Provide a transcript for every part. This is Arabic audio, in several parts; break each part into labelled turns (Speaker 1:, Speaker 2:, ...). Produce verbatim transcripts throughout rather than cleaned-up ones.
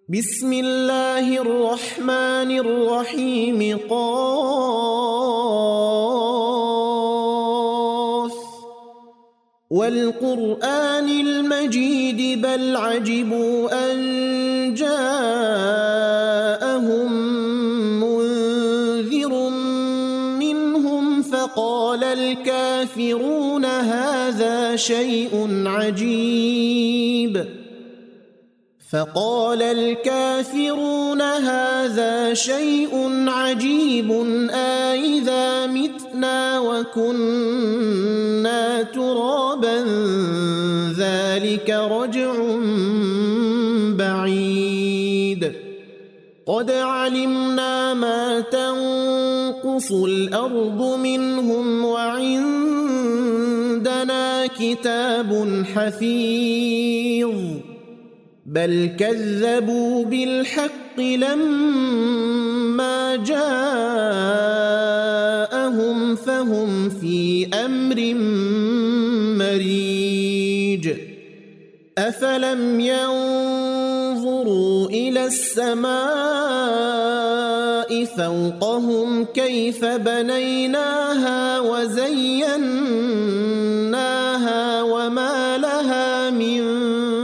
Speaker 1: بسم الله الرحمن الرحيم قاف والقرآن المجيد بل عجبوا أن جاءهم منذر منهم فقال الكافرون هذا شيء عجيب فقال الكافرون هذا شيء عجيب أإذا متنا وكنا ترابا ذلك رجع بعيد قد علمنا ما تنقص الأرض منهم وعندنا كتاب حفيظ بل كذبوا بالحق لما جاءهم فهم في أمر مريج أفلم ينظروا إلى السماء فوقهم كيف بنيناها وزيناها وما لها من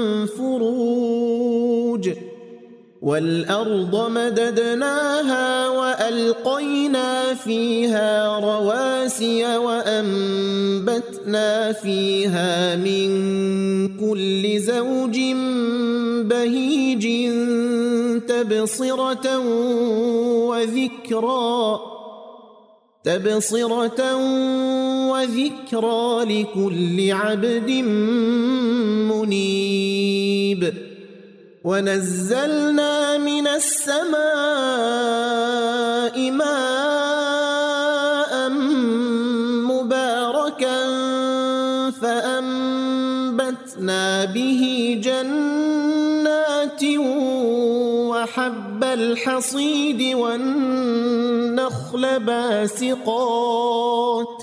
Speaker 1: والأرض مددناها وألقينا فيها رواسي وأنبتنا فيها من كل زوج بهيج تبصرة وذكرى تبصرة وذكرى لكل عبد منيب ونزلنا من السماء ماء مباركا فأنبتنا به جنات وحب الحصيد والنخل باسقات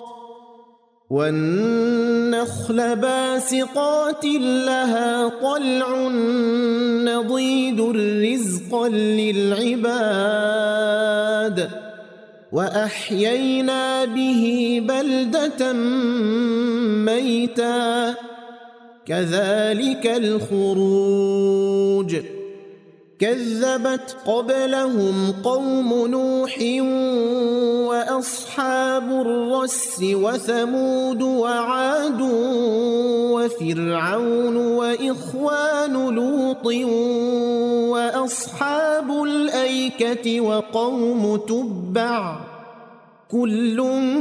Speaker 1: والنخل باسقات لها طلع نضيد رزقا للعباد وأحيينا به بلدة ميتا كذلك الخروج كذبت قبلهم قوم نوح وأصحاب الرس وثمود وعاد وفرعون وإخوان لوط وأصحاب الأيكة وقوم تبع كل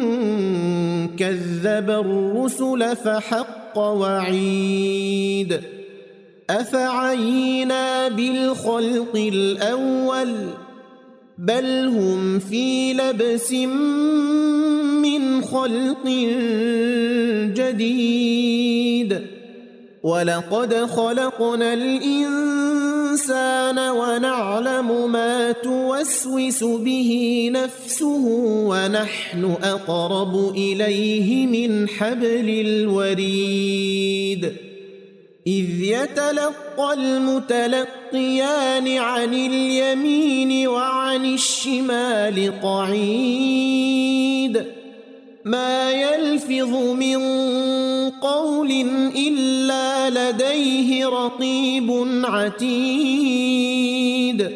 Speaker 1: كذب الرسل فحق وعيد أفعينا بالخلق الأول بل هم في لبس من خلق جديد ولقد خلقنا الإنسان ونعلم ما توسوس به نفسه ونحن أقرب إليه من حبل الوريد إذ يتلقى المتلقيان عن اليمين وعن الشمال قعيد ما يلفظ من قول إلا لديه رقيب عتيد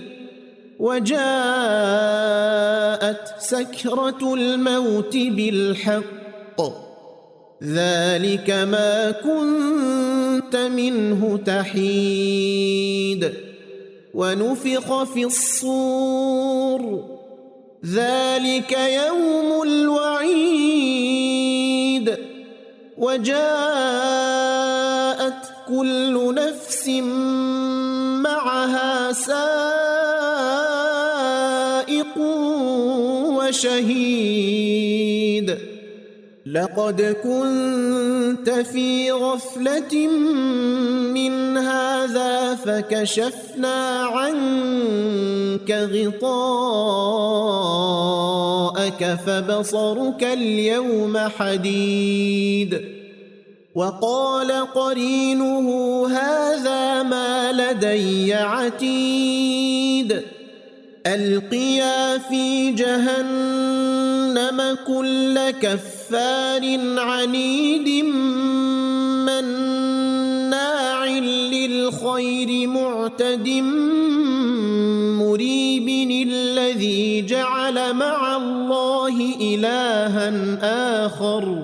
Speaker 1: وجاءت سكرة الموت بالحق ذلك ما كنت منه تحيد ونفخ في الصور ذلك يوم الوعيد وجاءت كل نفس معها سائق وشهيد لقد كنت في غفلة من هذا فكشفنا عنك غطاءك فبصرك اليوم حديد وقال قرينه هذا ما لدي عتيد ألقيا في جهنم كل كفار عنيد مناع للخير معتد مريب الذي جعل مع الله إلها آخر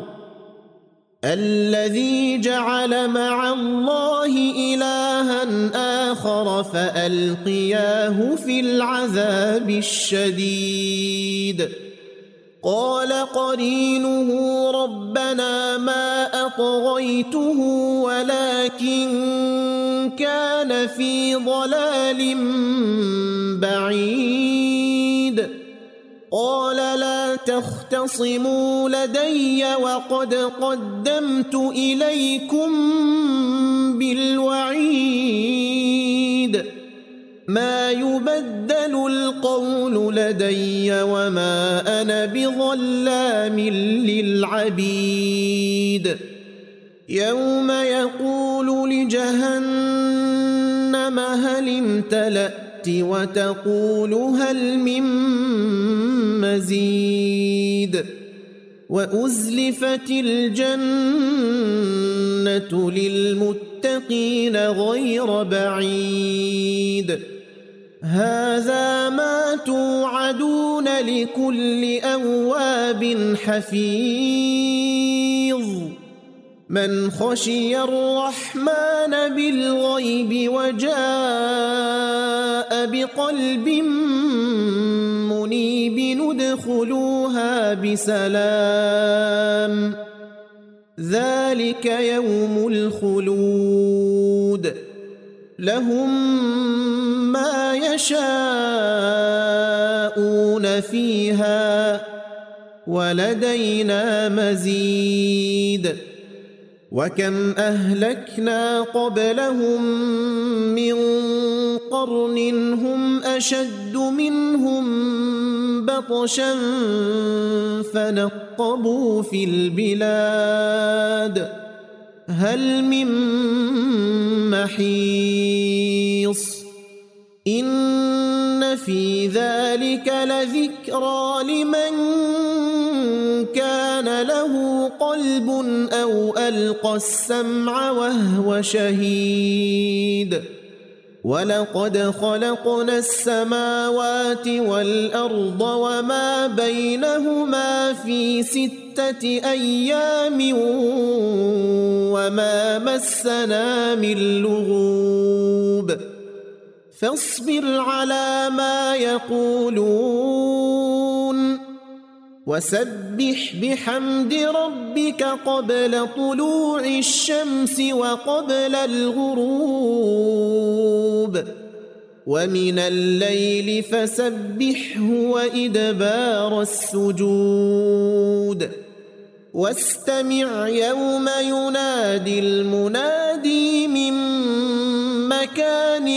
Speaker 1: الذي جعل مع الله إلها آخر فألقياه في العذاب الشديد قال قرينه ربنا ما أطغيته ولكن كان في ضلال بعيد قال لا تختصموا لدي وقد قدمت إليكم بالوعيد ما يبدل القول لدي وما أنا بظلام للعبيد يوم يقول لجهنم هل امتلأت وتقول هل من مزيد وأزلفت الجنة للمتقين غير بعيد هذا ما توعدون لكل أواب حفيظ من خشي الرحمن بالغيب وجاء بقلب منيب ندخلوها بسلام ذلك يوم الخلود لهم ما يشاءون فيها ولدينا مزيد وكم أهلكنا قبلهم من قرن هم أشد منهم بطشا فنقبوا في البلاد هل من محيص إن في ذلك لذكرى لمن كان له قلب أو ألقى السمع وهو شهيد ولقد خلقنا السماوات والأرض وما بينهما في ستة أيام وما مسنا من لغوب فاصبر على ما يقولون وسبح بحمد ربك قبل طلوع الشمس وقبل الغروب ومن الليل فسبحه وإدبار السجود واستمع يوم ينادي المنادي من مكان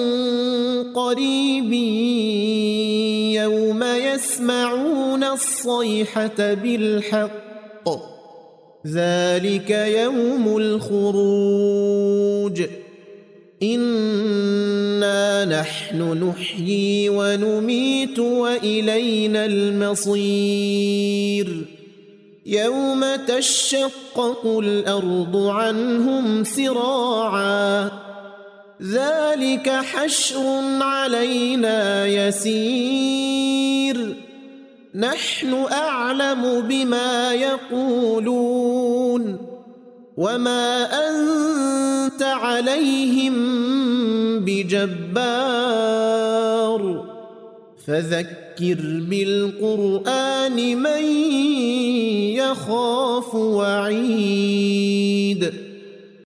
Speaker 1: قريب يوم يسمعون الصيحة بالحق ذلك يوم الخروج إنا نحن نحيي ونميت وإلينا المصير يوم تشقق الأرض عنهم سراعا ذلك حشر علينا يسير نحن أعلم بما يقولون وما أنت عليهم بجبار فذكر بالقرآن من يخاف وعيد